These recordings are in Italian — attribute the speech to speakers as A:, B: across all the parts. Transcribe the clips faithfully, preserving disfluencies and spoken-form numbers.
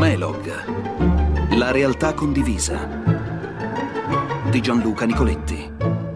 A: Melog, la realtà condivisa di Gianluca Nicoletti.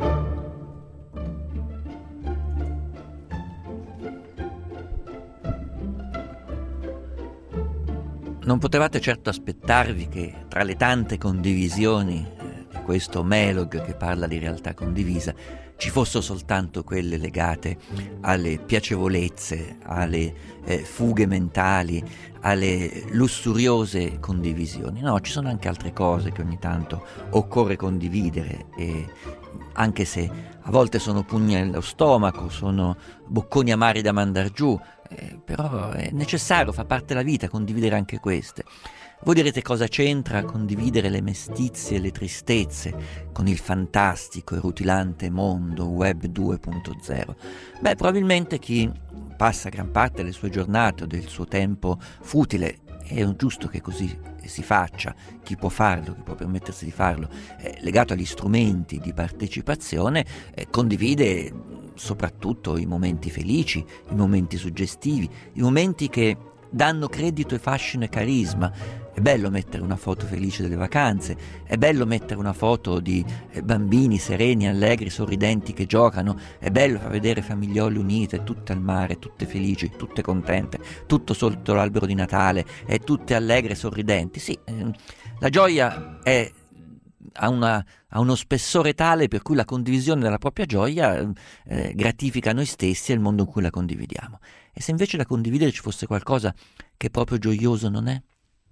B: Non potevate certo aspettarvi che tra le tante condivisioni eh, di questo Melog che parla di realtà condivisa ci fossero soltanto quelle legate alle piacevolezze, alle eh, fughe mentali, alle lussuriose condivisioni. No, ci sono anche altre cose che ogni tanto occorre condividere, e anche se a volte sono pugni allo stomaco, sono bocconi amari da mandar giù, eh, però è necessario, fa parte della vita, condividere anche queste. Voi direte: cosa c'entra condividere le mestizie e le tristezze con il fantastico e rutilante mondo web due punto zero? Beh, probabilmente chi passa gran parte delle sue giornate o del suo tempo futile, è giusto che così si faccia, chi può farlo, chi può permettersi di farlo, eh, legato agli strumenti di partecipazione, eh, condivide soprattutto i momenti felici, i momenti suggestivi, i momenti che danno credito e fascino e carisma. È bello mettere una foto felice delle vacanze, è bello mettere una foto di bambini sereni, allegri, sorridenti che giocano, è bello far vedere famigliole unite, tutte al mare, tutte felici, tutte contente, tutto sotto l'albero di Natale, e tutte allegre e sorridenti. Sì, eh, la gioia è ha, una, ha uno spessore tale per cui la condivisione della propria gioia eh, gratifica noi stessi e il mondo in cui la condividiamo. E se invece da condividere ci fosse qualcosa che proprio gioioso non è?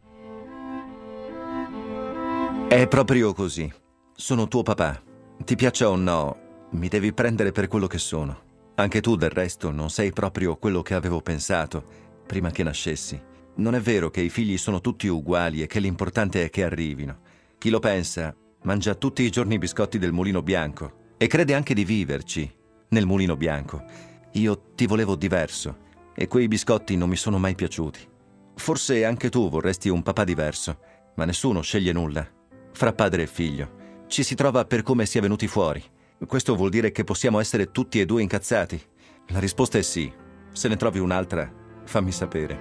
C: È proprio così. Sono tuo papà. Ti piaccia o no, mi devi prendere per quello che sono. Anche tu, del resto, non sei proprio quello che avevo pensato prima che nascessi. Non è vero che i figli sono tutti uguali e che l'importante è che arrivino. Chi lo pensa mangia tutti i giorni i biscotti del Mulino Bianco e crede anche di viverci nel Mulino Bianco. Io ti volevo diverso e quei biscotti non mi sono mai piaciuti. Forse anche tu vorresti un papà diverso, ma nessuno sceglie nulla. Fra padre e figlio ci si trova per come si è venuti fuori. Questo vuol dire che possiamo essere tutti e due incazzati? La risposta è sì. Se ne trovi un'altra, fammi sapere.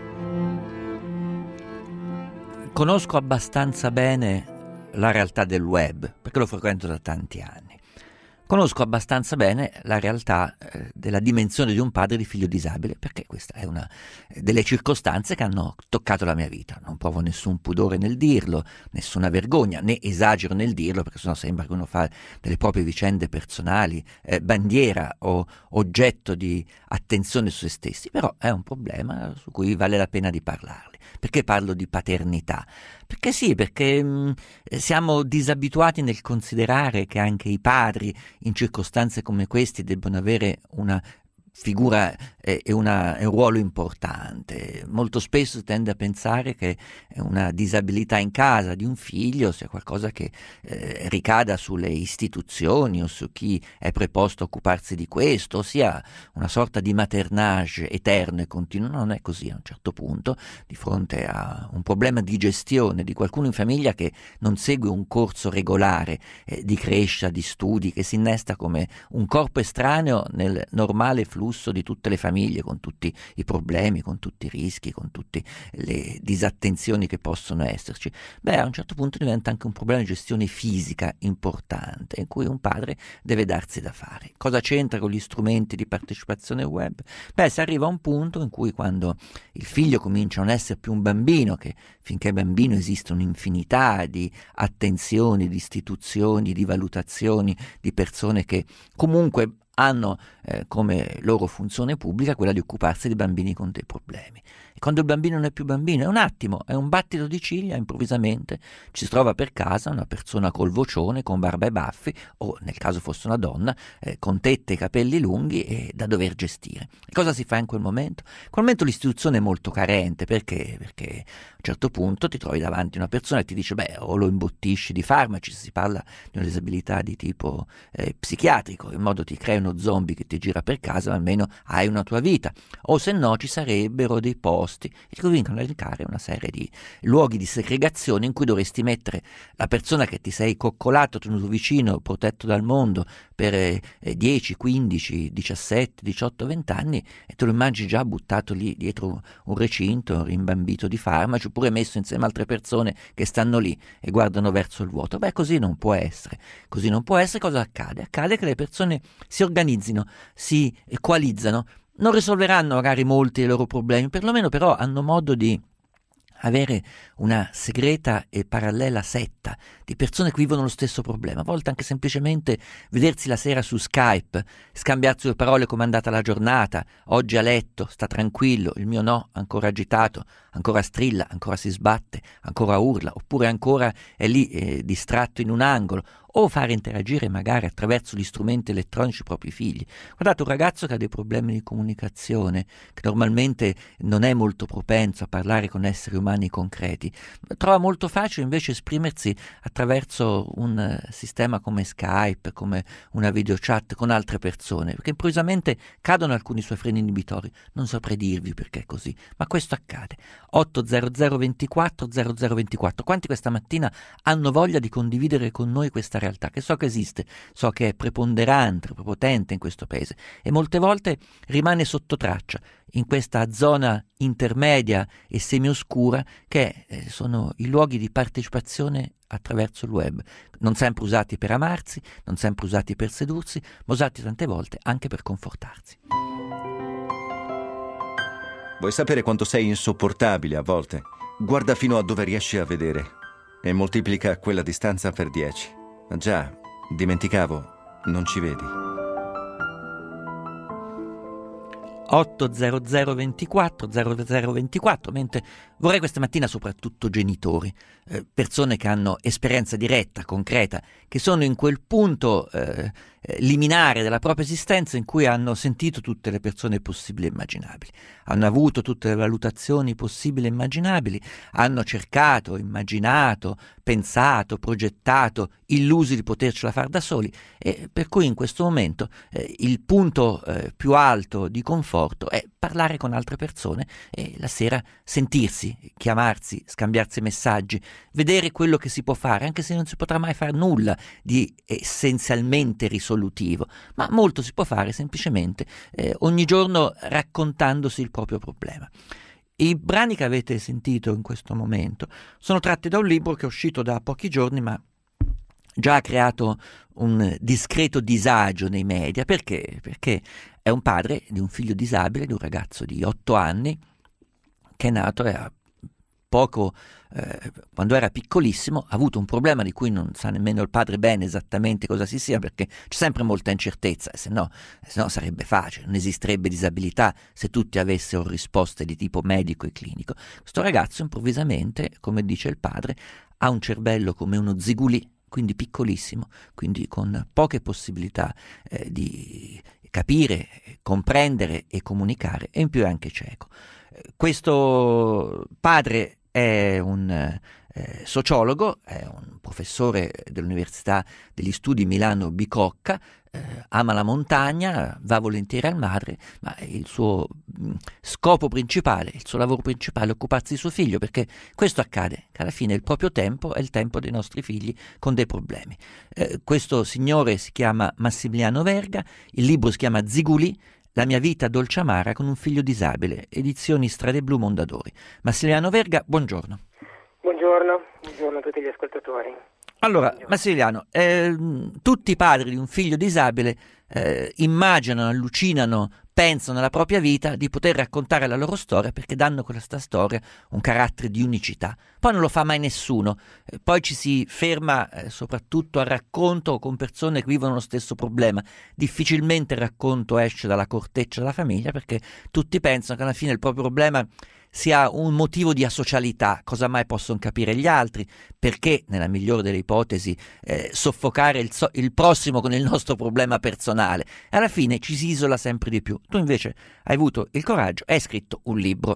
B: Conosco abbastanza bene la realtà del web, perché lo frequento da tanti anni. Conosco abbastanza bene la realtà eh, della dimensione di un padre di figlio disabile, perché questa è una eh, delle circostanze che hanno toccato la mia vita. Non provo nessun pudore nel dirlo, nessuna vergogna, né esagero nel dirlo, perché sennò sembra che uno fa delle proprie vicende personali eh, bandiera o oggetto di attenzione su se stessi. Però è un problema su cui vale la pena di parlarli. Perché parlo di paternità? Perché sì, perché mh, siamo disabituati nel considerare che anche i padri in circostanze come queste debbono avere una figura e eh, una, un ruolo importante. Molto spesso si tende a pensare che una disabilità in casa di un figlio sia qualcosa che eh, ricada sulle istituzioni o su chi è preposto a occuparsi di questo, sia una sorta di maternage eterno e continuo. Non è così. A un certo punto, di fronte a un problema di gestione di qualcuno in famiglia che non segue un corso regolare eh, di crescita, di studi, che si innesta come un corpo estraneo nel normale flusso di tutte le famiglie, con tutti i problemi, con tutti i rischi, con tutte le disattenzioni che possono esserci, beh, a un certo punto diventa anche un problema di gestione fisica importante, in cui un padre deve darsi da fare. Cosa c'entra con gli strumenti di partecipazione web? Beh, si arriva a un punto in cui, quando il figlio comincia a non essere più un bambino, che finché è bambino esiste un'infinità di attenzioni, di istituzioni, di valutazioni, di persone che comunque hanno eh, come loro funzione pubblica quella di occuparsi di bambini con dei problemi. E quando il bambino non è più bambino, è un attimo, è un battito di ciglia, improvvisamente ci si trova per casa una persona col vocione, con barba e baffi, o nel caso fosse una donna, eh, con tette e capelli lunghi e da dover gestire. E cosa si fa in quel momento? In quel momento l'istituzione è molto carente, perché? Perché a un certo punto ti trovi davanti una persona e ti dice: beh, o lo imbottisci di farmaci, se si parla di una disabilità di tipo eh, psichiatrico, in modo ti crei un uno zombie che ti gira per casa, ma almeno hai una tua vita. O se no ci sarebbero dei posti, e cominciano a elencare una serie di luoghi di segregazione in cui dovresti mettere la persona che ti sei coccolato, tenuto vicino, protetto dal mondo per eh, dieci, quindici, diciassette, diciotto, venti anni, e te lo immagini già buttato lì dietro un recinto, rimbambito di farmaci, oppure messo insieme a altre persone che stanno lì e guardano verso il vuoto. Beh, così non può essere. Così non può essere. Cosa accade? Accade che le persone si organizzino, si equalizzano, non risolveranno magari molti dei loro problemi, perlomeno però hanno modo di avere una segreta e parallela setta di persone che vivono lo stesso problema, a volte anche semplicemente vedersi la sera su Skype, scambiarsi due parole come è andata la giornata, oggi a letto, sta tranquillo, il mio no, ancora agitato, ancora strilla, ancora si sbatte, ancora urla, oppure ancora è lì eh, distratto in un angolo, o fare interagire magari attraverso gli strumenti elettronici i propri figli. Guardate, un ragazzo che ha dei problemi di comunicazione, che normalmente non è molto propenso a parlare con esseri umani concreti, trova molto facile invece esprimersi attraverso un uh, sistema come Skype, come una videochat con altre persone, perché improvvisamente cadono alcuni suoi freni inibitori. Non saprei dirvi perché è così, ma questo accade. otto zero zero ventiquattro zero zero ventiquattro. Quanti questa mattina hanno voglia di condividere con noi questa realtà, che so che esiste, so che è preponderante, prepotente in questo paese, e molte volte rimane sotto traccia in questa zona intermedia e semioscura che eh, sono i luoghi di partecipazione attraverso il web, non sempre usati per amarsi, non sempre usati per sedursi, ma usati tante volte anche per confortarsi.
C: Vuoi sapere quanto sei insopportabile a volte? Guarda fino a dove riesci a vedere e moltiplica quella distanza per dieci. Ma già, dimenticavo, non ci vedi.
B: otto zero zero ventiquattro zero zero ventiquattro, mentre vorrei questa mattina soprattutto genitori, eh, persone che hanno esperienza diretta, concreta, che sono in quel punto eh, liminare della propria esistenza in cui hanno sentito tutte le persone possibili e immaginabili, hanno avuto tutte le valutazioni possibili e immaginabili, hanno cercato, immaginato, pensato, progettato, illusi di potercela fare da soli, e per cui in questo momento eh, il punto eh, più alto di conforto è parlare con altre persone e la sera sentirsi, chiamarsi, scambiarsi messaggi, vedere quello che si può fare, anche se non si potrà mai fare nulla di essenzialmente risolutivo, ma molto si può fare semplicemente eh, ogni giorno raccontandosi il proprio problema. I brani che avete sentito in questo momento sono tratti da un libro che è uscito da pochi giorni, ma già ha creato un discreto disagio nei media. Perché? Perché è un padre di un figlio disabile, di un ragazzo di otto anni, che è nato e ha poco, eh, quando era piccolissimo, ha avuto un problema di cui non sa nemmeno il padre bene esattamente cosa si sia, perché c'è sempre molta incertezza, se no, se no sarebbe facile, non esisterebbe disabilità se tutti avessero risposte di tipo medico e clinico. Questo ragazzo improvvisamente, come dice il padre, ha un cervello come uno zigulì, quindi piccolissimo, quindi con poche possibilità eh, di capire, comprendere e comunicare, e in più è anche cieco. Eh, questo padre è un eh, sociologo, è un professore dell'Università degli Studi Milano Bicocca, eh, ama la montagna, va volentieri al mare, ma il suo mh, scopo principale, il suo lavoro principale è occuparsi di suo figlio, perché questo accade, che alla fine il proprio tempo è il tempo dei nostri figli con dei problemi. Eh, questo signore si chiama Massimiliano Verga, il libro si chiama Zigulì, La mia vita dolce amara con un figlio disabile, edizioni Strade Blu Mondadori. Massimiliano Verga, buongiorno.
D: Buongiorno, buongiorno a tutti gli ascoltatori.
B: Allora,
D: buongiorno.
B: Massimiliano, eh, tutti i padri di un figlio disabile eh, immaginano, allucinano, pensano nella propria vita di poter raccontare la loro storia, perché danno a questa storia un carattere di unicità. Poi non lo fa mai nessuno, eh, poi ci si ferma eh, soprattutto al racconto con persone che vivono lo stesso problema. Difficilmente il racconto esce dalla corteccia della famiglia, perché tutti pensano che alla fine il proprio problema sia un motivo di asocialità, cosa mai possono capire gli altri, perché nella migliore delle ipotesi eh, soffocare il, so- il prossimo con il nostro problema personale, e alla fine ci si isola sempre di più. Tu invece hai avuto il coraggio e hai scritto un libro.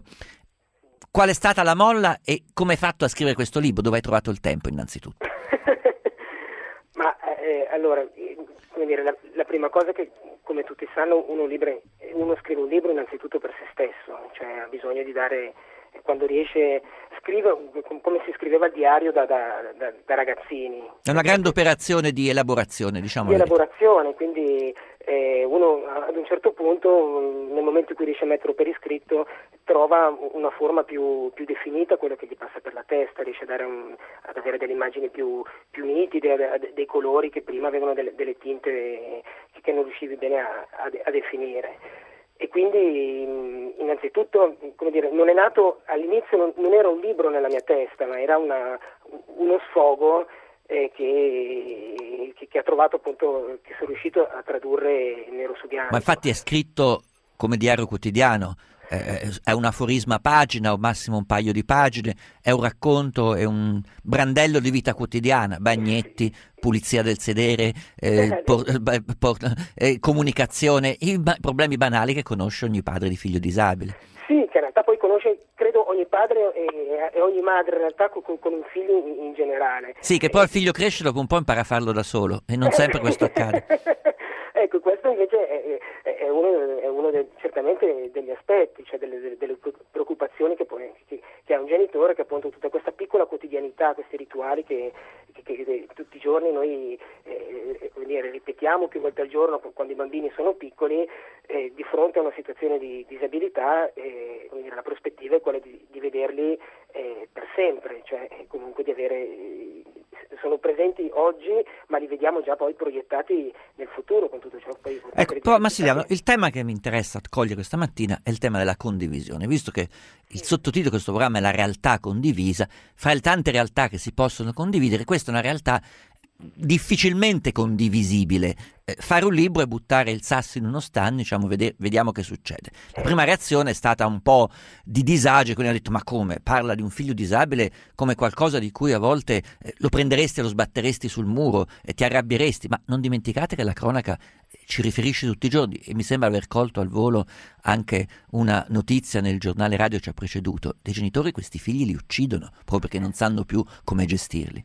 B: Qual è stata la molla e come hai fatto a scrivere questo libro? Dove hai trovato il tempo innanzitutto?
D: Ma eh, allora, eh, come dire, la, la prima cosa che, come tutti sanno, uno, libre, uno scrive un libro innanzitutto per se stesso, cioè ha bisogno di dare, quando riesce, scrive come si scriveva al diario da, da, da, da ragazzini.
B: È una grande operazione di elaborazione, diciamo.
D: Di elaborazione, quindi eh, uno ad un certo punto, nel momento in cui riesce a metterlo per iscritto, trova una forma più, più definita, quello che gli passa per la testa, riesce a dare un, ad avere delle immagini più, più nitide, a, a, dei colori che prima avevano delle, delle tinte che, che non riuscivi bene a, a, a definire. E quindi innanzitutto, come dire, non è nato, all'inizio non, non era un libro nella mia testa, ma era una, uno sfogo eh, che, che, che ha trovato appunto, che sono riuscito a tradurre nero su bianco.
B: Ma infatti è scritto come diario quotidiano, eh, è un aforisma a pagina o massimo un paio di pagine, è un racconto, è un brandello di vita quotidiana, bagnetti, pulizia del sedere, eh, por, por, eh, comunicazione, i ba- problemi banali che conosce ogni padre di figlio disabile.
D: Sì, che in realtà poi conosce, credo, ogni padre e, e ogni madre in realtà con, con un figlio in, in generale.
B: Sì, che poi il figlio cresce, dopo un po' impara a farlo da solo e non sempre questo accade.
D: Ecco, questo invece è, è, è uno, è uno del, certamente degli aspetti, cioè delle, delle preoccupazioni che, poi, che, che ha un genitore, che appunto tutta questa piccola quotidianità, questi rituali che, che, che tutti i giorni noi eh, dire, ripetiamo più volte al giorno quando i bambini sono piccoli, eh, di fronte a una situazione di disabilità, eh, dire, la prospettiva è quella di, di vederli eh, per sempre, cioè comunque di avere... Eh, sono presenti oggi, ma li vediamo già poi proiettati nel futuro con tutto ciò. Poi,
B: ecco, però Massimiliano, il tema che mi interessa cogliere questa mattina è il tema della condivisione, visto che il sottotitolo di questo programma è la realtà condivisa. Fra le tante realtà che si possono condividere, questa è una realtà difficilmente condivisibile. Eh, fare un libro e buttare il sasso in uno stagno, diciamo, vede- vediamo che succede. La prima reazione è stata un po' di disagio, quindi ha detto: ma come? Parla di un figlio disabile come qualcosa di cui a volte eh, lo prenderesti e lo sbatteresti sul muro e ti arrabbieresti, ma non dimenticate che la cronaca ci riferisce tutti i giorni, e mi sembra aver colto al volo anche una notizia nel giornale radio che ci ha preceduto: dei genitori questi figli li uccidono proprio perché non sanno più come gestirli.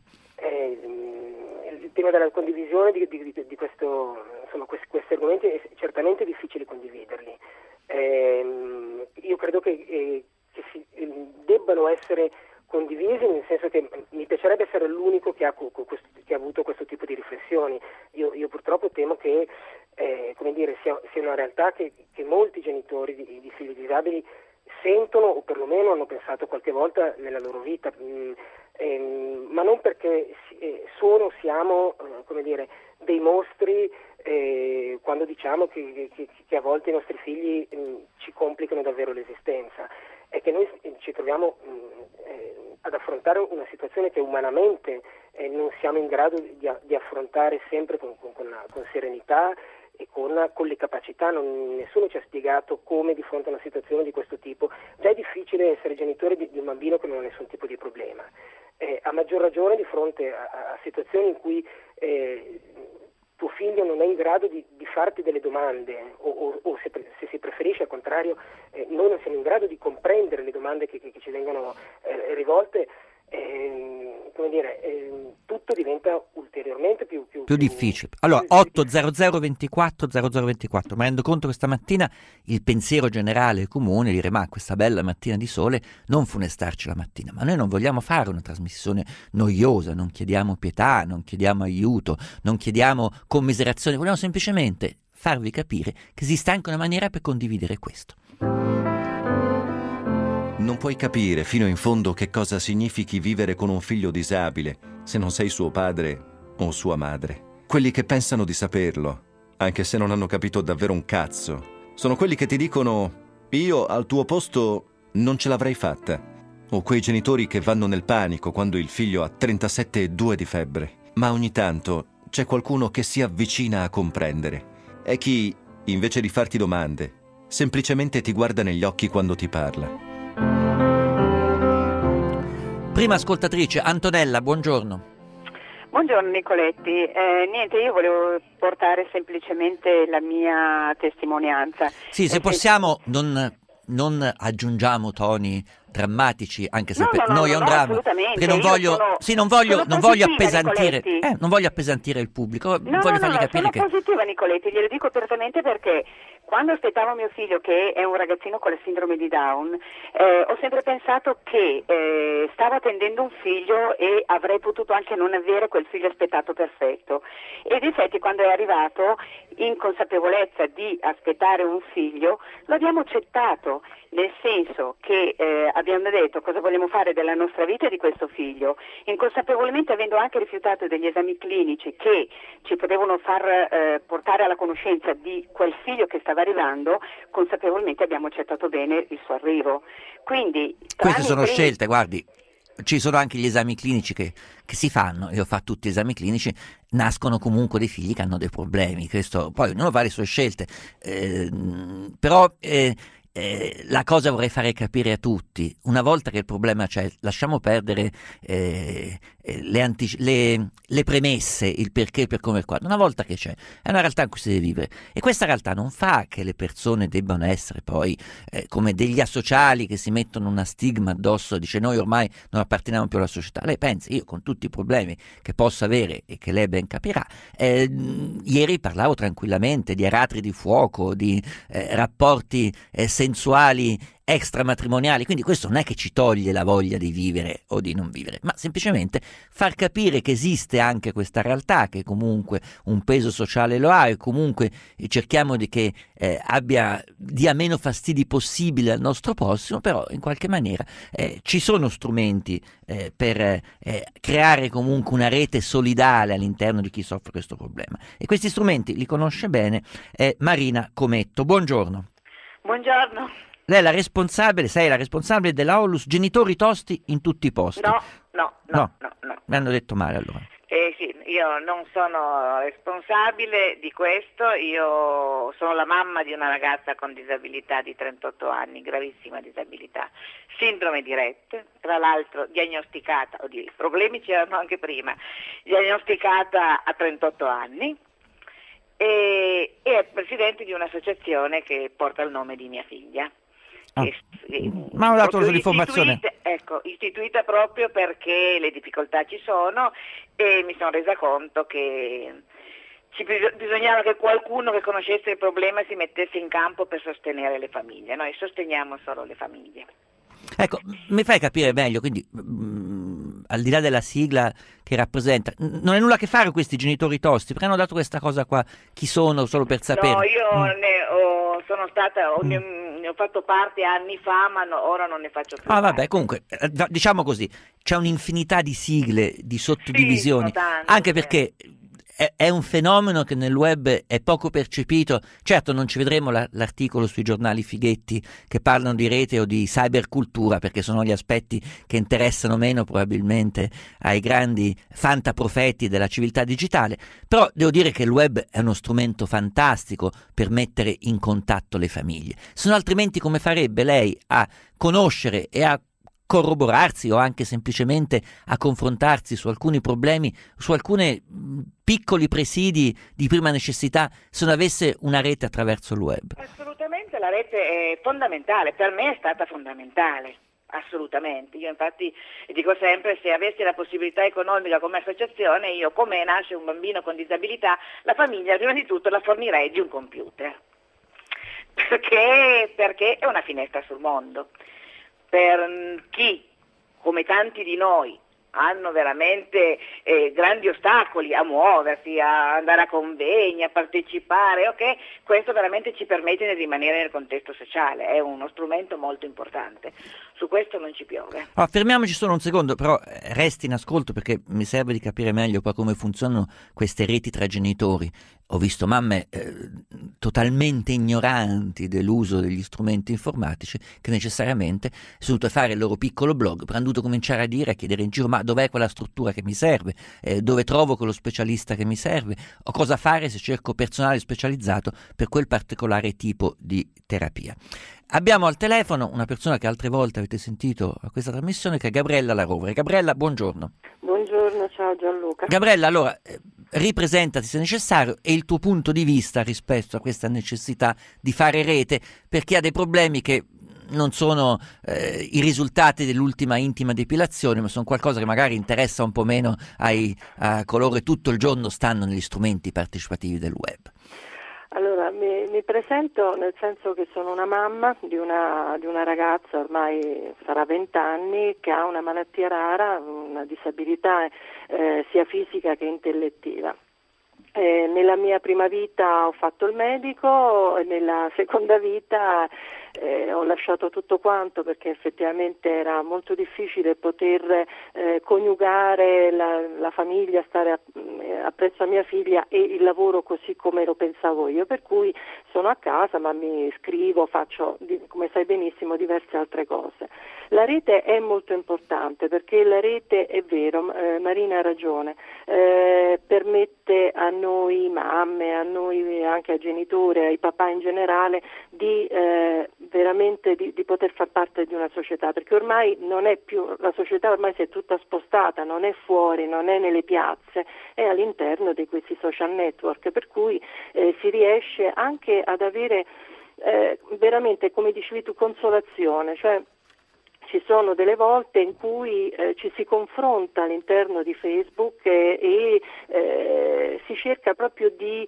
D: Il tema della condivisione di, di, di questo, insomma, questi, questi argomenti è certamente difficile condividerli. Eh, io credo che, eh, che si, eh, debbano essere condivisi, nel senso che mi piacerebbe essere l'unico che ha, questo, che ha avuto questo tipo di riflessioni. Io, io purtroppo temo che eh, come dire, sia, sia una realtà che, che molti genitori di, di figli disabili sentono, o perlomeno hanno pensato qualche volta nella loro vita, mh, ehm, ma non perché eh, sono, siamo, eh, come dire, dei mostri eh, quando diciamo che, che, che a volte i nostri figli mh, ci complicano davvero l'esistenza. È che noi ci troviamo mh, eh, ad affrontare una situazione che umanamente eh, non siamo in grado di, di affrontare sempre con, con, con, con serenità e con, con le capacità. Non, nessuno ci ha spiegato come di fronte a una situazione di questo tipo. Già è difficile essere genitore di, di un bambino che non ha nessun tipo di problema, eh, a maggior ragione di fronte a, a situazioni in cui eh, tuo figlio non è in grado di, di farti delle domande o, o, o se, se si preferisce al contrario eh, noi non siamo in grado di comprendere le domande che, che, che ci vengono eh, rivolte. Eh, come dire, eh, tutto diventa ulteriormente più, più,
B: più difficile. Allora, otto zero zero ventiquattro zero zero ventiquattro, mi rendo conto che stamattina il pensiero generale è comune, dire: ma questa bella mattina di sole, non funestarci la mattina. Ma noi non vogliamo fare una trasmissione noiosa, non chiediamo pietà, non chiediamo aiuto, non chiediamo commiserazione, vogliamo semplicemente farvi capire che esiste anche una maniera per condividere questo.
C: Non puoi capire fino in fondo che cosa significhi vivere con un figlio disabile se non sei suo padre o sua madre. Quelli che pensano di saperlo, anche se non hanno capito davvero un cazzo, sono quelli che ti dicono: io al tuo posto non ce l'avrei fatta. O quei genitori che vanno nel panico quando il figlio ha trentasette virgola due di febbre. Ma ogni tanto c'è qualcuno che si avvicina a comprendere. È chi, invece di farti domande, semplicemente ti guarda negli occhi quando ti parla.
B: Prima ascoltatrice, Antonella, buongiorno.
E: Buongiorno Nicoletti, eh, niente, io volevo portare semplicemente la mia testimonianza.
B: Sì, se possiamo non, non aggiungiamo toni drammatici, anche se
E: No,
B: per
E: no, no,
B: noi è
E: no,
B: un
E: no,
B: dramma,
E: assolutamente.
B: perché non
E: Io
B: voglio,
E: sono-
B: sì, non voglio,
E: sono
B: non voglio
E: positiva,
B: appesantire,
E: Nicoletti.
B: eh, non voglio appesantire il pubblico,
E: No,
B: voglio
E: no,
B: fargli
E: no,
B: capire
E: sono
B: che
E: positiva, Nicoletti, glielo dico apertamente perché quando aspettavo mio figlio, che è un ragazzino con la sindrome di Down, eh, ho sempre pensato che eh, stavo attendendo un figlio e avrei potuto anche non avere quel figlio aspettato perfetto. Ed infatti quando è arrivato, in consapevolezza di aspettare un figlio, l'abbiamo accettato, nel senso che eh, abbiamo detto cosa vogliamo fare della nostra vita e di questo figlio, inconsapevolmente avendo anche rifiutato degli esami clinici che ci potevano far eh, portare alla conoscenza di quel figlio che stava arrivando, consapevolmente abbiamo accettato bene il suo arrivo. Quindi
B: queste sono
E: tramite-
B: scelte, guardi, ci sono anche gli esami clinici che, che si fanno, io ho fatto tutti gli esami clinici, nascono comunque dei figli che hanno dei problemi, questo, poi ognuno fa le sue scelte, eh, però eh, eh, la cosa vorrei fare capire a tutti, una volta che il problema c'è, lasciamo perdere eh, eh, le, antici- le, le premesse, il perché, il per come, il quando, una volta che c'è, è una realtà in cui si deve vivere, e questa realtà non fa che le persone debbano essere poi eh, come degli asociali che si mettono una stigma addosso, dice noi ormai non apparteniamo più alla società. Lei pensa, io con tutti i problemi che posso avere e che lei ben capirà, eh, ieri parlavo tranquillamente di aratri di fuoco, di eh, rapporti eh, sensuali extramatrimoniali, quindi questo non è che ci toglie la voglia di vivere o di non vivere, ma semplicemente far capire che esiste anche questa realtà, che comunque un peso sociale lo ha, e comunque cerchiamo di che eh, abbia dia meno fastidi possibile al nostro prossimo, però in qualche maniera eh, ci sono strumenti eh, per eh, creare comunque una rete solidale all'interno di chi soffre questo problema, e questi strumenti li conosce bene eh, Marina Cometto. Buongiorno.
E: Buongiorno.
B: Lei è la responsabile, sei la responsabile della Onlus Genitori Tosti in tutti i posti.
F: No, no, no,
B: No.
F: no, no.
B: Mi hanno detto male allora.
F: Eh sì, io non sono responsabile di questo, io sono la mamma di una ragazza con disabilità di trentotto anni, gravissima disabilità, sindrome di Rett, tra l'altro diagnosticata, oddio, i problemi c'erano anche prima, diagnosticata a trentotto anni e, e è presidente di un'associazione che porta il nome di mia figlia.
B: Ah,
F: Che- eh,
B: ma hanno dato
F: proprio
B: l'informazione.
F: istituita- Ecco, istituita proprio perché le difficoltà ci sono e mi sono resa conto che ci bis- bisognava che qualcuno che conoscesse il problema si mettesse in campo per sostenere le famiglie. Noi sosteniamo solo le famiglie.
B: Ecco, mi fai capire meglio, quindi mm, al di là della sigla che rappresenta, n- non è nulla a che fare con questi genitori tosti, perché hanno dato questa cosa qua, chi sono, solo per sapere.
F: No, io
B: Mm.
F: ne ho, sono stata, ho- ne, ne ho fatto parte anni fa, ma no- ora non ne faccio più
B: Ah,
F: parte.
B: vabbè, comunque, eh, da- diciamo così, c'è un'infinità di sigle, di sottodivisioni,
F: sono tante,
B: anche
F: sì.
B: perché è, è un fenomeno che nel web è poco percepito. Certo, non ci vedremo la- l'articolo sui giornali fighetti che parlano di rete o di cybercultura, perché sono gli aspetti che interessano meno probabilmente ai grandi fantaprofeti della civiltà digitale, però devo dire che il web è uno strumento fantastico per mettere in contatto le famiglie. Se no, altrimenti come farebbe lei a conoscere e a corroborarsi o anche semplicemente a confrontarsi su alcuni problemi, su alcuni mh, piccoli presidi di prima necessità, se non avesse una rete attraverso il web?
F: Assolutamente, la rete è fondamentale, per me è stata fondamentale, assolutamente. Io infatti dico sempre, se avessi la possibilità economica come associazione, io come nasce un bambino con disabilità, la famiglia prima di tutto la fornirei di un computer, perché, perché è una finestra sul mondo. Per chi, come tanti di noi, hanno veramente eh, grandi ostacoli a muoversi, a andare a convegni, a partecipare, ok? Questo veramente ci permette di rimanere nel contesto sociale, è uno strumento molto importante. Su questo non ci piove.
B: Allora, fermiamoci solo un secondo, però eh, resti in ascolto perché mi serve di capire meglio poi come funzionano queste reti tra genitori. Ho visto mamme eh, totalmente ignoranti dell'uso degli strumenti informatici che necessariamente sono dovute fare il loro piccolo blog, però hanno dovuto cominciare a dire, a chiedere in giro, ma dov'è quella struttura che mi serve, eh, dove trovo quello specialista che mi serve, o cosa fare se cerco personale specializzato per quel particolare tipo di terapia. Abbiamo al telefono una persona che altre volte avete sentito a questa trasmissione, che è Gabriella La Rovere. Gabriella, buongiorno.
G: Buongiorno, ciao Gianluca.
B: Gabriella, allora, eh, ripresentati se necessario e il tuo punto di vista rispetto a questa necessità di fare rete per chi ha dei problemi che non sono eh, i risultati dell'ultima intima depilazione, ma sono qualcosa che magari interessa un po' meno ai, a coloro che tutto il giorno stanno negli strumenti partecipativi del web.
G: Allora, mi, mi presento nel senso che sono una mamma di una, di una ragazza, ormai sarà vent'anni, che ha una malattia rara, una disabilità eh, sia fisica che intellettiva. Eh, nella mia prima vita ho fatto il medico, e nella seconda vita eh, ho lasciato tutto quanto, perché effettivamente era molto difficile poter eh, coniugare la, la famiglia, stare a, appresso a mia figlia e il lavoro così come lo pensavo io, per cui sono a casa ma mi scrivo, faccio, come sai benissimo, diverse altre cose. La rete è molto importante, perché la rete, è vero, eh, Marina ha ragione, eh, permette a noi mamme, a noi anche ai genitori, ai papà in generale, di eh, veramente di, di poter far parte di una società, perché ormai non è più, la società ormai si è tutta spostata, non è fuori, non è nelle piazze, è all'interno di questi social network, per cui eh, si riesce anche ad avere eh, veramente, come dicevi tu, consolazione, cioè ci sono delle volte in cui eh, ci si confronta all'interno di Facebook e, e eh, si cerca proprio di,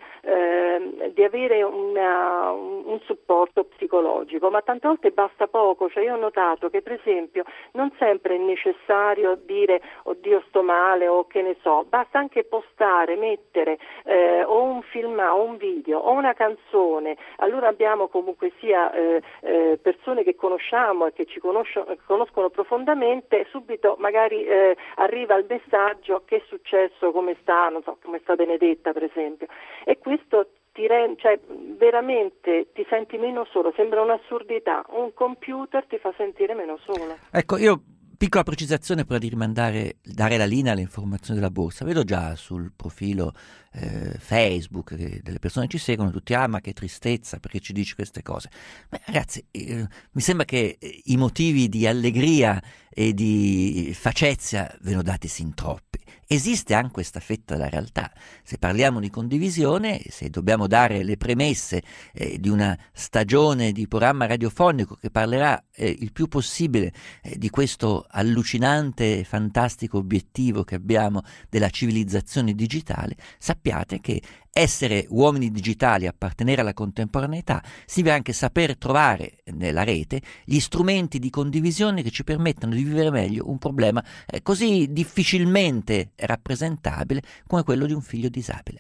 G: eh, di avere una, un, un supporto psicologico, ma tante volte basta poco. Cioè io ho notato che per esempio non sempre è necessario dire oddio sto male o che ne so, basta anche postare, mettere eh, o un film o un video o una canzone. Allora abbiamo comunque sia eh, eh, persone che conosciamo e che ci conoscono conoscono profondamente, subito magari eh, arriva il messaggio: che è successo, come sta, non so, come sta Benedetta per esempio, e questo ti rende, cioè veramente ti senti meno solo, sembra un'assurdità, un computer ti fa sentire meno solo.
B: Ecco, io piccola precisazione prima di rimandare, dare la linea alle informazioni della borsa. Vedo già sul profilo eh, Facebook che delle persone ci seguono, tutti: ah, ma che tristezza, perché ci dici queste cose. Ma ragazzi, eh, mi sembra che i motivi di allegria e di facezia ve ne ho dati sin troppi. Esiste anche questa fetta della realtà. Se parliamo di condivisione, se dobbiamo dare le premesse eh, di una stagione di programma radiofonico che parlerà eh, il più possibile eh, di questo allucinante e fantastico obiettivo che abbiamo della civilizzazione digitale, sappiate che essere uomini digitali, appartenere alla contemporaneità, significa anche saper trovare nella rete gli strumenti di condivisione che ci permettano di vivere meglio un problema eh, così difficilmente rappresentabile come quello di un figlio disabile.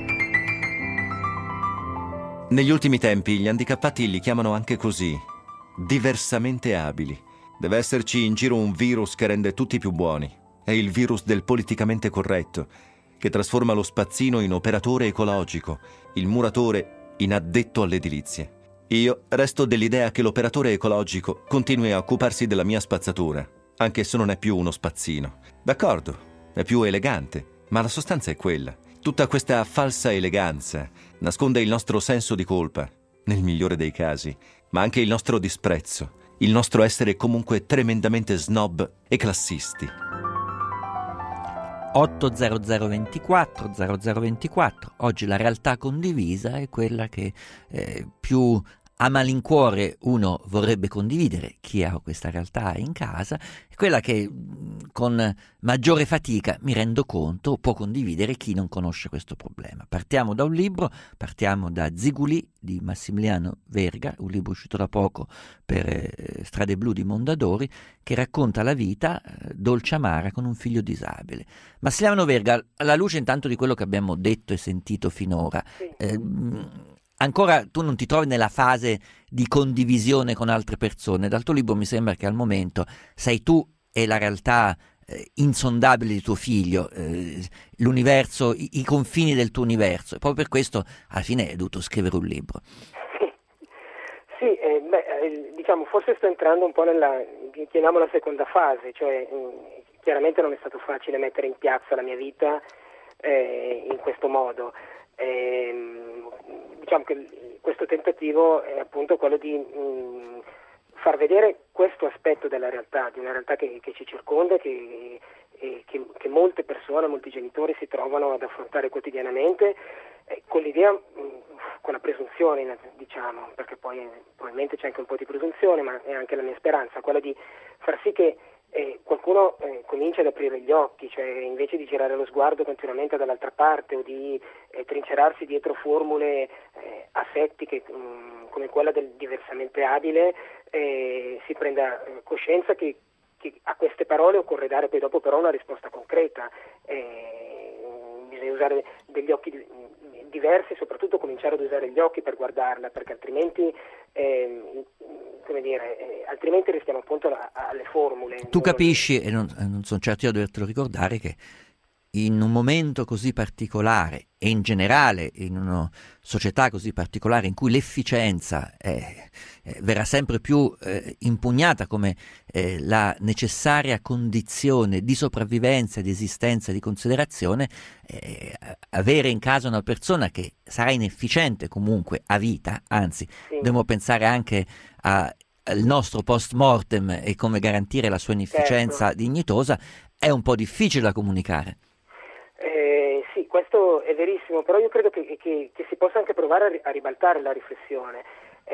C: Negli ultimi tempi gli handicappati li chiamano anche così, diversamente abili. Deve esserci in giro un virus che rende tutti più buoni. È il virus del politicamente corretto, che trasforma lo spazzino in operatore ecologico, il muratore in addetto alle edilizie. Io resto dell'idea che l'operatore ecologico continui a occuparsi della mia spazzatura, anche se non è più uno spazzino. D'accordo, è più elegante, ma la sostanza è quella. Tutta questa falsa eleganza nasconde il nostro senso di colpa, nel migliore dei casi, ma anche il nostro disprezzo, il nostro essere comunque tremendamente snob e classisti.
B: otto zero zero ventiquattro zero zero ventiquattro. Oggi la realtà condivisa è quella che eh, più a malincuore uno vorrebbe condividere, chi ha questa realtà in casa, è quella che con maggiore fatica, mi rendo conto, può condividere chi non conosce questo problema. Partiamo da un libro, partiamo da Ziguli di Massimiliano Verga, un libro uscito da poco per eh, Strade Blu di Mondadori, che racconta la vita eh, dolce amara con un figlio disabile. Massimiliano Verga, alla luce intanto di quello che abbiamo detto e sentito finora, eh, ancora tu non ti trovi nella fase di condivisione con altre persone. Dal tuo libro mi sembra che al momento sei tu e la realtà eh, insondabile di tuo figlio, eh, l'universo, i, i confini del tuo universo. E proprio per questo alla fine hai dovuto scrivere un libro.
D: Sì, sì eh, beh, eh, diciamo forse sto entrando un po' nella, chiamiamola seconda fase, cioè mh, chiaramente non è stato facile mettere in piazza la mia vita eh, in questo modo. Eh, diciamo che questo tentativo è appunto quello di mh, far vedere questo aspetto della realtà, di una realtà che, che ci circonda, che, e, che, che molte persone, molti genitori si trovano ad affrontare quotidianamente, eh, con l'idea, mh, con la presunzione, diciamo, perché poi eh, probabilmente c'è anche un po' di presunzione, ma è anche la mia speranza, quella di far sì che eh, qualcuno eh, cominci ad aprire gli occhi, cioè invece di girare lo sguardo continuamente dall'altra parte o di eh, trincerarsi dietro formule eh, asettiche mh, come quella del diversamente abile, eh, si prenda eh, coscienza che, che a queste parole occorre dare poi dopo però una risposta concreta, eh, bisogna usare degli occhi di, diversi, soprattutto cominciare ad usare gli occhi per guardarla, perché altrimenti eh, come dire, eh, altrimenti restiamo appunto a, alle formule.
B: Tu capisci, e non, non sono certo io a dovertelo ricordare, che in un momento così particolare e in generale in una società così particolare in cui l'efficienza è, è, verrà sempre più eh, impugnata come eh, la necessaria condizione di sopravvivenza, di esistenza, di considerazione, eh, avere in casa una persona che sarà inefficiente comunque a vita, anzi sì. Dobbiamo pensare anche a il nostro post mortem e come garantire la sua inefficienza certo. dignitosa, è un po' difficile da comunicare.
D: Eh, sì, questo è verissimo, però io credo che, che, che si possa anche provare a, ri- a ribaltare la riflessione.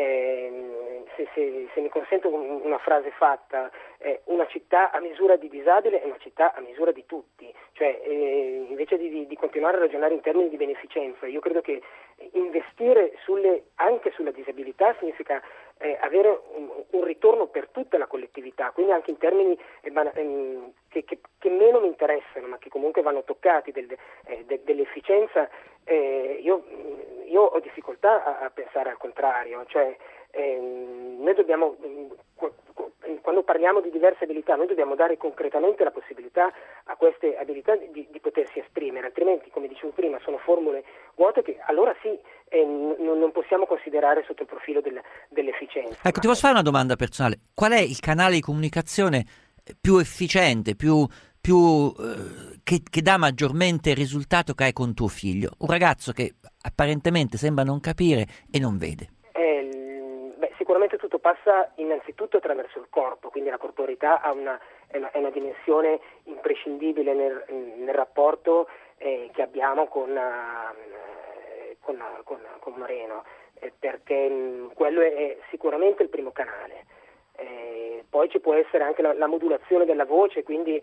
D: Eh, se, se, se mi consento un, una frase fatta, eh, una città a misura di disabile è una città a misura di tutti, cioè eh, invece di, di, di continuare a ragionare in termini di beneficenza, io credo che investire sulle, anche sulla disabilità significa eh, avere un, un ritorno per tutta la collettività, quindi anche in termini eh, ban- ehm, che, che, che meno mi interessano, ma che comunque vanno toccati del, eh, de, dell'efficienza. Eh, io, io ho difficoltà a, a pensare al contrario, cioè ehm, noi dobbiamo, quando parliamo di diverse abilità, noi dobbiamo dare concretamente la possibilità a queste abilità di, di potersi esprimere, altrimenti, come dicevo prima, sono formule vuote che allora sì, eh, n- non possiamo considerare sotto il profilo del, dell'efficienza.
B: Ecco, ti posso fare una domanda personale? Qual è il canale di comunicazione più efficiente, più... più eh, che, che dà maggiormente il risultato che hai con tuo figlio? Un ragazzo che apparentemente sembra non capire e non vede.
D: Eh, beh, sicuramente tutto passa innanzitutto attraverso il corpo, quindi la corporeità ha una, è, una, è una dimensione imprescindibile nel, nel rapporto eh, che abbiamo con, uh, con, con, con Moreno, eh, perché mh, quello è, è sicuramente il primo canale. Eh, poi ci può essere anche la, la modulazione della voce, quindi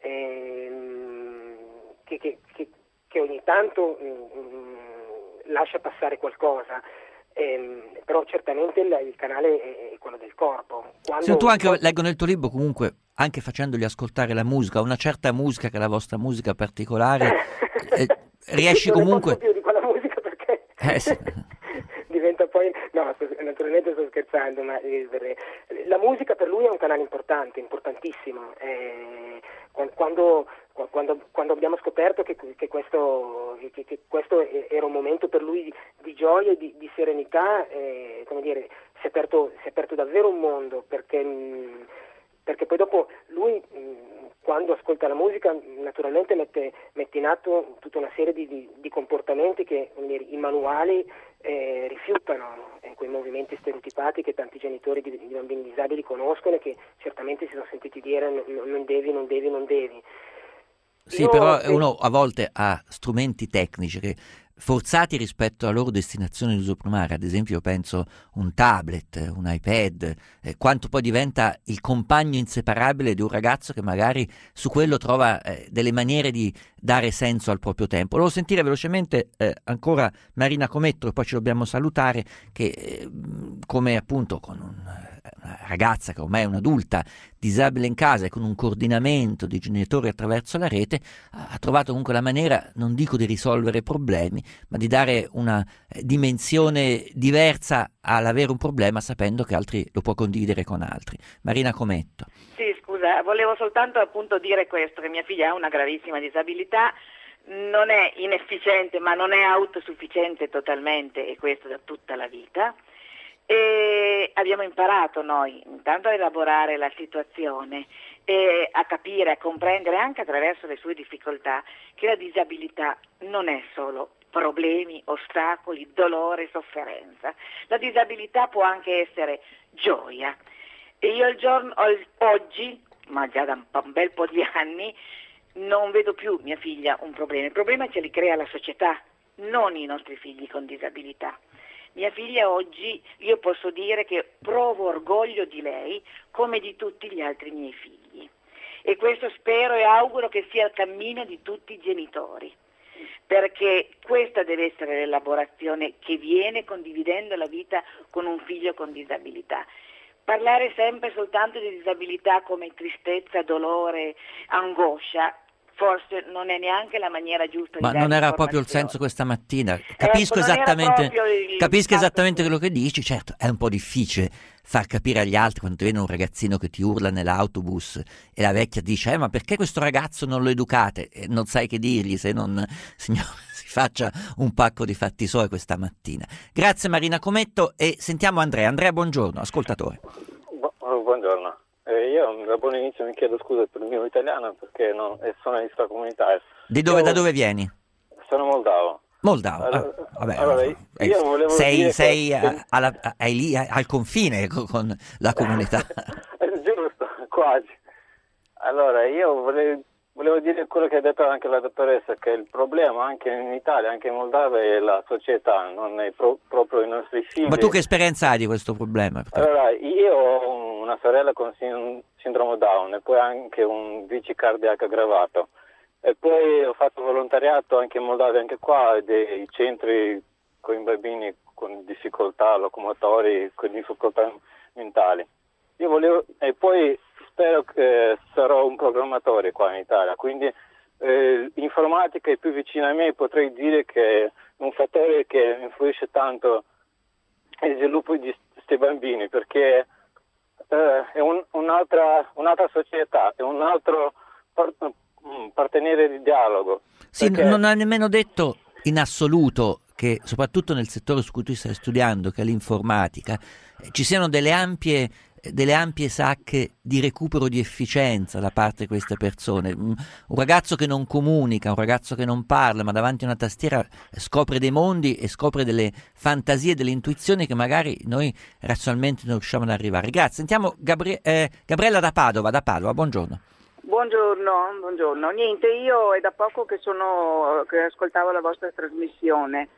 D: ehm, che, che, che, che ogni tanto mh, lascia passare qualcosa, ehm, però certamente il, il canale è, è quello del corpo. Quando,
B: Se tu anche
D: quando...
B: leggo nel tuo libro comunque, anche facendogli ascoltare la musica, una certa musica che è la vostra musica particolare, eh, riesci
D: non
B: comunque...
D: Non ne posso più di quella musica perché...
B: Eh, sì.
D: diventa poi, no, sto, naturalmente sto scherzando, ma eh, la musica per lui è un canale importante, importantissimo. Eh, quando, quando, quando abbiamo scoperto che, che, questo, che, che questo era un momento per lui di, di gioia e di, di serenità, eh, come dire, si è aperto, si è aperto davvero un mondo, perché, mh, perché poi dopo lui mh, quando ascolta la musica naturalmente mette, mette in atto tutta una serie di, di, di comportamenti che dire, i manuali eh, rifiutano, eh, quei movimenti stereotipati che tanti genitori di, di bambini disabili conoscono e che certamente si sono sentiti dire non, non devi, non devi, non devi.
B: Sì,
D: Io,
B: però
D: eh,
B: uno a volte ha strumenti tecnici che forzati rispetto alla loro destinazione di uso primario, ad esempio io penso un tablet, un iPad, eh, quanto poi diventa il compagno inseparabile di un ragazzo che magari su quello trova eh, delle maniere di dare senso al proprio tempo. Volevo sentire velocemente eh, ancora Marina Cometto e poi ci dobbiamo salutare, che eh, come appunto con un, una ragazza che ormai è un'adulta disabile in casa e con un coordinamento di genitori attraverso la rete ha trovato comunque la maniera, non dico di risolvere problemi, ma di dare una eh, dimensione diversa all'avere un problema sapendo che altri lo può condividere con altri. Marina Cometto.
F: Sì, scusa, volevo soltanto appunto dire questo, che mia figlia ha una gravissima disabilità, non è inefficiente ma non è autosufficiente totalmente, e questo da tutta la vita. E abbiamo imparato noi intanto a elaborare la situazione e a capire, a comprendere anche attraverso le sue difficoltà che la disabilità non è solo problemi, ostacoli, dolore, sofferenza. La disabilità può anche essere gioia. E io il giorno, oggi, ma già da un, un bel po' di anni, non vedo più mia figlia un problema. Il problema ce li crea la società, non i nostri figli con disabilità. Mia figlia oggi, io posso dire che provo orgoglio di lei come di tutti gli altri miei figli, e questo spero e auguro che sia il cammino di tutti i genitori, perché questa deve essere l'elaborazione che viene condividendo la vita con un figlio con disabilità. Parlare sempre soltanto di disabilità come tristezza, dolore, angoscia, forse non è neanche la maniera giusta.
B: Ma
F: di dare
B: non era proprio il senso questa mattina. Capisco
F: ecco,
B: esattamente,
F: il...
B: capisco esattamente quello che dici. Certo, è un po' difficile far capire agli altri quando ti viene un ragazzino che ti urla nell'autobus e la vecchia dice eh, ma perché questo ragazzo non lo educate? E non sai che dirgli se non, signore, si faccia un pacco di fatti suoi questa mattina. Grazie Marina Cometto, e sentiamo Andrea. Andrea, buongiorno, ascoltatore.
H: Bu- buongiorno. Eh, io da buon inizio mi chiedo scusa per il mio italiano perché non, eh, sono extracomunitario.
B: Di dove,
H: io,
B: da dove vieni?
H: Sono moldavo.
B: Moldavo,
H: Allora,
B: ah, vabbè,
H: allora, io volevo
B: sei,
H: dire
B: sei
H: che...
B: a, alla, hai lì al confine con, con la comunità.
H: Giusto, quasi. Allora, io volevo, volevo dire quello che ha detto anche la dottoressa, che il problema anche in Italia, anche in Moldava, è la società, non è pro, proprio i nostri figli.
B: Ma tu che esperienza hai di questo problema?
H: Allora, io ho una sorella con sin- sindrome Down e poi anche un vice cardiaco aggravato. E poi ho fatto volontariato anche in Moldavia, anche qua, dei centri con i bambini con difficoltà locomotori, con difficoltà mentali. Io volevo, e poi spero che sarò un programmatore qua in Italia, quindi eh, l'informatica è più vicina a me, potrei dire che è un fattore che influisce tanto il sviluppo di questi bambini, perché eh, è un, un'altra, un'altra società, è un altro part- partenere di dialogo.
B: Sì,
H: perché...
B: non ha nemmeno detto in assoluto che soprattutto nel settore su cui tu stai studiando, che è l'informatica, eh, ci siano delle ampie, delle ampie sacche di recupero di efficienza da parte di queste persone. Un, un ragazzo che non comunica, un ragazzo che non parla, ma davanti a una tastiera scopre dei mondi e scopre delle fantasie, delle intuizioni che magari noi razionalmente non riusciamo ad arrivare. Grazie. Sentiamo Gabri- eh, Gabriella da Padova, da Padova, buongiorno.
I: Buongiorno, buongiorno. Niente, io è da poco che sono che ascoltavo la vostra trasmissione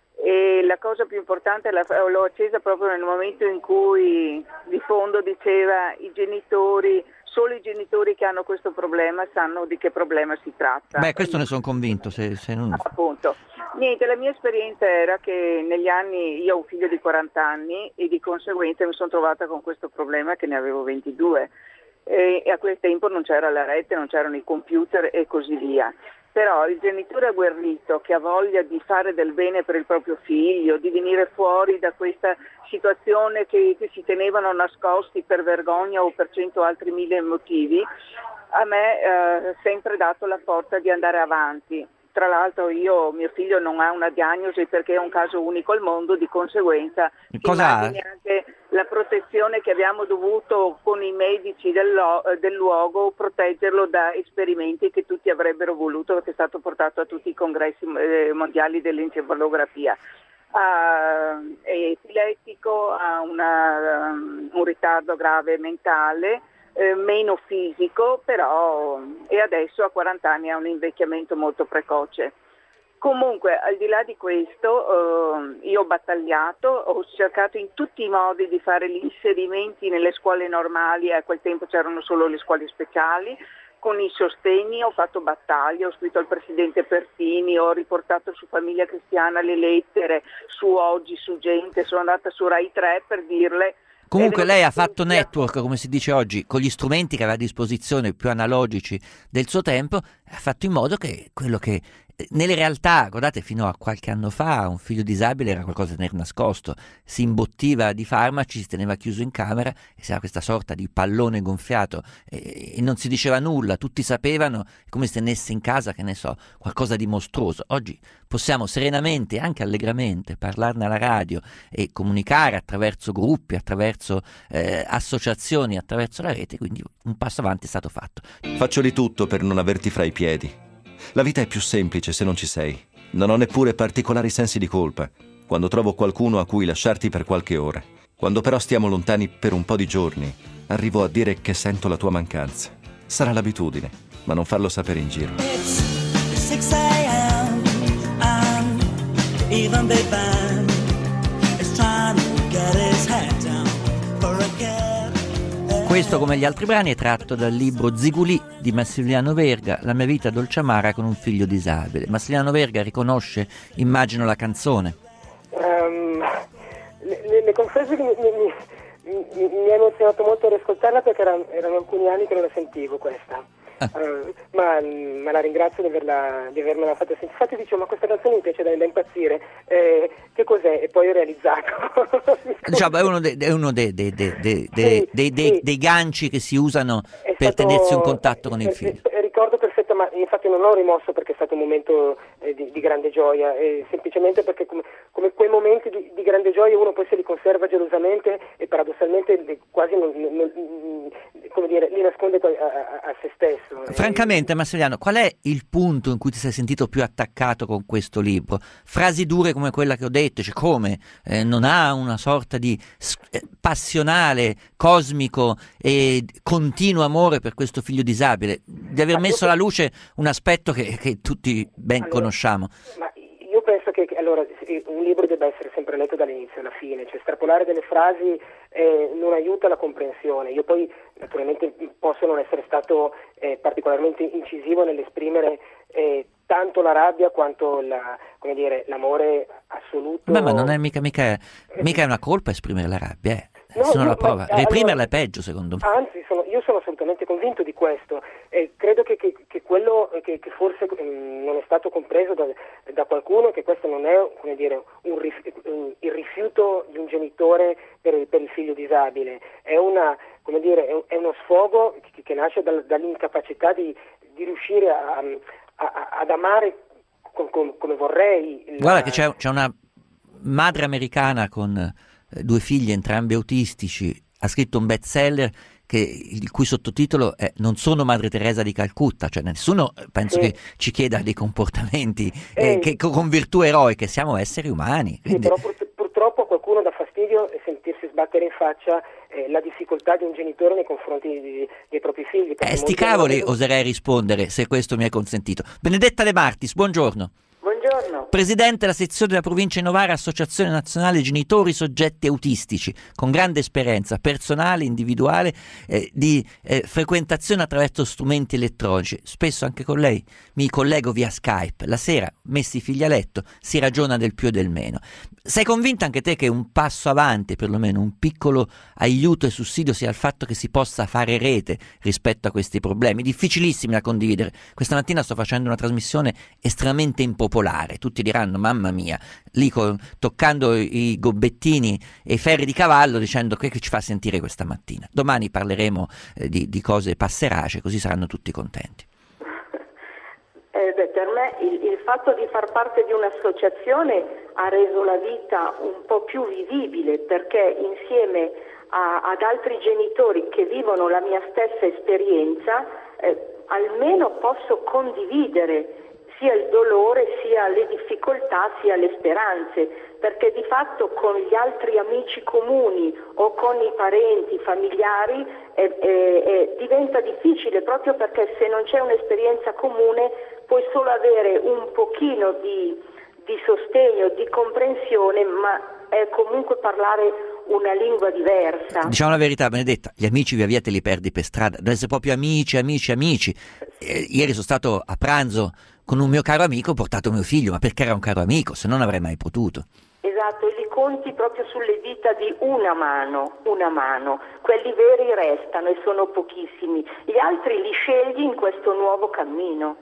I: e la cosa più importante la, l'ho accesa proprio nel momento in cui di fondo diceva i genitori, solo i genitori che hanno questo problema sanno di che problema si tratta.
B: Beh, questo ne sono convinto. Se, se non...
I: Appunto. Niente, la mia esperienza era che negli anni, io ho un figlio di quaranta anni e di conseguenza mi sono trovata con questo problema che ne avevo ventidue. E a quel tempo non c'era la rete, non c'erano i computer e così via. Però il genitore agguerrito che ha voglia di fare del bene per il proprio figlio, di venire fuori da questa situazione che, che si tenevano nascosti per vergogna o per cento altri mille motivi, a me ha eh, sempre dato la forza di andare avanti. Tra l'altro io, mio figlio non ha una diagnosi perché è un caso unico al mondo, di conseguenza immagini anche la protezione che abbiamo dovuto con i medici del, lo, del luogo proteggerlo da esperimenti che tutti avrebbero voluto, perché è stato portato a tutti i congressi eh, mondiali dell'encefalografia. Uh, è epilettico, ha una, um, un ritardo grave mentale, Eh, meno fisico, però e adesso a quaranta anni ha un invecchiamento molto precoce. Comunque, al di là di questo, eh, io ho battagliato, ho cercato in tutti i modi di fare gli inserimenti nelle scuole normali, a quel tempo c'erano solo le scuole speciali, con i sostegni ho fatto battaglie, ho scritto al presidente Pertini, ho riportato su Famiglia Cristiana le lettere, su Oggi, su Gente, sono andata su Rai tre per dirle.
B: Comunque lei ha fatto network, come si dice oggi, con gli strumenti che aveva a disposizione più analogici del suo tempo, ha fatto in modo che quello che nelle realtà, guardate, fino a qualche anno fa un figlio disabile era qualcosa di tenere nascosto, si imbottiva di farmaci, si teneva chiuso in camera e si era questa sorta di pallone gonfiato e, e non si diceva nulla, tutti sapevano, come se tenesse in casa, che ne so, qualcosa di mostruoso. Oggi possiamo serenamente, anche allegramente, parlarne alla radio e comunicare attraverso gruppi, attraverso eh, associazioni, attraverso la rete, quindi un passo avanti è stato fatto.
C: Faccio di tutto per non averti fra i piedi. La vita è più semplice se non ci sei. Non ho neppure particolari sensi di colpa quando trovo qualcuno a cui lasciarti per qualche ora. Quando però stiamo lontani per un po' di giorni, arrivo a dire che sento la tua mancanza. Sarà l'abitudine, ma non farlo sapere in giro.
J: It's six a.m. I'm Even Big Ben is trying to get his head down for a cat.
B: Questo, come gli altri brani, è tratto dal libro Zigulì di Massimiliano Verga, La mia vita dolce amara con un figlio disabile. Massimiliano Verga riconosce, immagino, la canzone.
D: Um, le, le, le confesso che mi, mi, mi, mi ha emozionato molto riascoltarla, perché erano, erano alcuni anni che non la sentivo questa. Ah. Uh, ma, ma la ringrazio di, averla, di avermela fatta sentire. Infatti dicevo, ma questa canzone mi piace da, da impazzire, eh, che cos'è? E poi ho realizzato.
B: Diciamo, è uno, de, è uno dei, dei, dei, dei,
D: sì,
B: dei, dei,
D: sì.
B: dei ganci che si usano
D: È
B: per
D: stato,
B: tenersi un contatto con il
D: eh,
B: figlio.
D: eh, ricordo perfetto, ma infatti non ho rimosso perché è stato un momento eh, di, di grande gioia, eh, semplicemente perché come, come quei momenti di, di grande gioia uno poi se li conserva gelosamente e paradossalmente quasi non, non, non, come dire, li nasconde a, a, a se stesso.
B: Francamente, Massimiliano, qual è il punto in cui ti sei sentito più attaccato con questo libro? Frasi dure come quella che ho detto, cioè come eh, non ha una sorta di eh, passionale, cosmico e continuo amore per questo figlio disabile, di aver messo alla luce un aspetto che, che tutti ben
D: allora,
B: conosciamo.
D: Ma io penso che allora, un libro debba essere sempre letto dall'inizio alla fine, cioè estrapolare delle frasi eh, non aiuta la comprensione. Io poi naturalmente posso non essere stato eh, particolarmente incisivo nell'esprimere eh, tanto la rabbia quanto la, come dire, l'amore assoluto.
B: Ma, ma non è mica, mica, mica è una colpa esprimere la rabbia, eh.
D: No,
B: Sono
D: no,
B: la prova.
D: ma,
B: Reprimerla
D: allora,
B: è peggio, secondo me.
D: Anzi, sono, io sono assolutamente convinto di questo. Eh, credo che, che, che quello che, che forse mh, non è stato compreso da, da qualcuno è che questo non è, come dire, un rif, un, il rifiuto di un genitore per, per il figlio disabile. È una, come dire, è, è uno sfogo che, che nasce dal, dall'incapacità di, di riuscire a, a, ad amare com, com, come vorrei. La...
B: Guarda che c'è, c'è una madre americana con due figli entrambi autistici, ha scritto un bestseller che, il cui sottotitolo è Non sono Madre Teresa di Calcutta, cioè nessuno penso sì. che ci chieda dei comportamenti eh, che, con virtù eroiche, siamo esseri umani.
D: Sì, però pur, purtroppo qualcuno dà fastidio sentirsi sbattere in faccia eh, la difficoltà di un genitore nei confronti di, dei propri figli.
B: Eh, sti cavoli, non... oserei rispondere, se questo mi è consentito. Benedetta De Martis, buongiorno.
K: Buongiorno.
B: Presidente della sezione della provincia di Novara, Associazione Nazionale Genitori Soggetti Autistici, con grande esperienza personale, individuale, eh, di eh, frequentazione attraverso strumenti elettronici. Spesso anche con lei mi collego via Skype. La sera, messi i figli a letto, si ragiona del più e del meno. Sei convinta anche te che un passo avanti, perlomeno un piccolo aiuto e sussidio, sia il fatto che si possa fare rete rispetto a questi problemi, difficilissimi da condividere? Questa mattina sto facendo una trasmissione estremamente impopolare, tutti diranno mamma mia, lì co- toccando i gobbettini e i ferri di cavallo, dicendo che, che ci fa sentire questa mattina. Domani parleremo eh, di, di cose passeracee, così saranno tutti contenti.
K: Eh, beh, per me il, il fatto di far parte di un'associazione ha reso la vita un po' più vivibile, perché insieme a, ad altri genitori che vivono la mia stessa esperienza eh, almeno posso condividere sia il dolore, sia le difficoltà, sia le speranze, perché di fatto con gli altri amici comuni o con i parenti, familiari eh, eh, diventa difficile, proprio perché se non c'è un'esperienza comune puoi solo avere un pochino di, di sostegno, di comprensione, ma è comunque parlare una lingua diversa.
B: Diciamo la verità, Benedetta, gli amici via via te li perdi per strada, deve essere proprio amici, amici, amici. Eh, ieri sono stato a pranzo con un mio caro amico, ho portato mio figlio, ma perché era un caro amico, se non avrei mai potuto.
K: Esatto, e li conti proprio sulle dita di una mano, una mano. Quelli veri restano e sono pochissimi. Gli altri li scegli in questo nuovo cammino.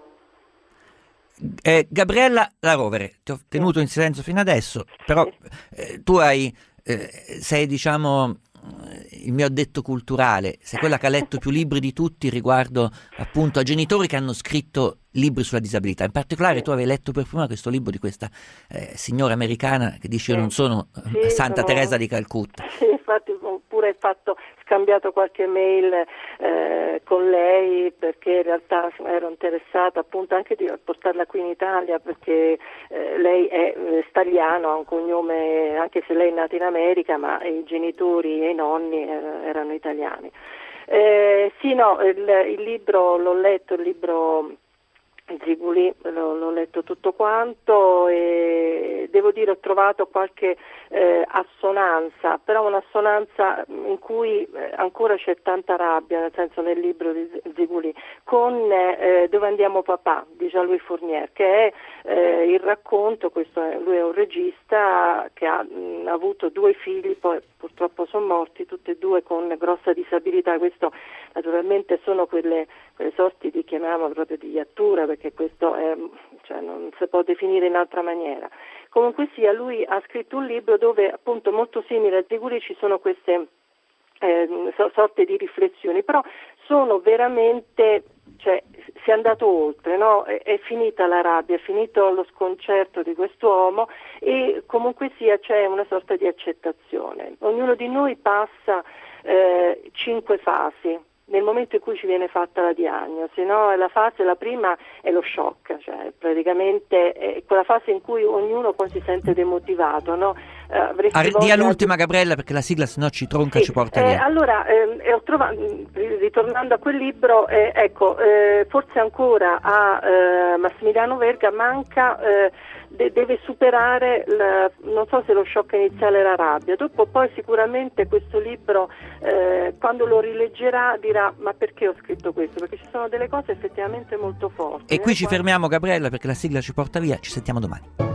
B: Eh, Gabriella La Rovere, ti ho tenuto in silenzio fino adesso, però eh, tu hai, eh, sei diciamo il mio addetto culturale, sei quella che ha letto più libri di tutti riguardo appunto a genitori che hanno scritto libri sulla disabilità. In particolare tu avevi letto per prima questo libro di questa eh, signora americana che dice: io non sono
G: sì,
B: Santa
G: sono...
B: Teresa di Calcutta.
G: Sì, infatti ho pure fatto, scambiato qualche mail eh, con lei, perché in realtà ero interessata appunto anche di portarla qui in Italia, perché eh, lei è eh, stagliano, ha un cognome, anche se lei è nata in America, ma i genitori e i nonni eh, erano italiani. Eh, sì, no, il, il libro l'ho letto, il libro Ziguli, l'ho, l'ho letto tutto quanto e devo dire ho trovato qualche eh, assonanza, però un'assonanza in cui eh, ancora c'è tanta rabbia, nel senso nel libro di Ziguli, con eh, Dove andiamo papà di Jean-Louis Fournier, che è eh, il racconto, questo è, lui è un regista che ha mh, avuto due figli, poi purtroppo sono morti, tutti e due con grossa disabilità. Questo naturalmente sono quelle, quelle sorti di, chiamiamolo proprio di iattura, perché questo è, cioè, non si può definire in altra maniera. Comunque sia, lui ha scritto un libro dove appunto molto simile a Ziguli ci sono queste eh, sorte di riflessioni, però sono veramente, cioè si è andato oltre, no? È, è finita la rabbia, è finito lo sconcerto di quest'uomo e comunque sia c'è una sorta di accettazione. Ognuno di noi passa eh, cinque fasi nel momento in cui ci viene fatta la diagnosi, no? La fase, la prima è lo shock, cioè praticamente è quella fase in cui ognuno poi si sente demotivato, no? Eh,
B: Ar- dia l'ultima, Gabriella, perché la sigla sennò ci tronca, sì, ci porta
G: eh,
B: via.
G: Allora, eh, ho trovato, ritornando a quel libro, eh, ecco, eh, forse ancora a eh, Massimiliano Verga manca, eh, de- deve superare, la, non so se lo shock iniziale era rabbia, dopo poi sicuramente questo libro, eh, quando lo rileggerà, dirà ma perché ho scritto questo? Perché ci sono delle cose effettivamente molto forti.
B: E qui
G: eh,
B: ci
G: quando...
B: fermiamo, Gabriella, perché la sigla ci porta via, ci sentiamo domani.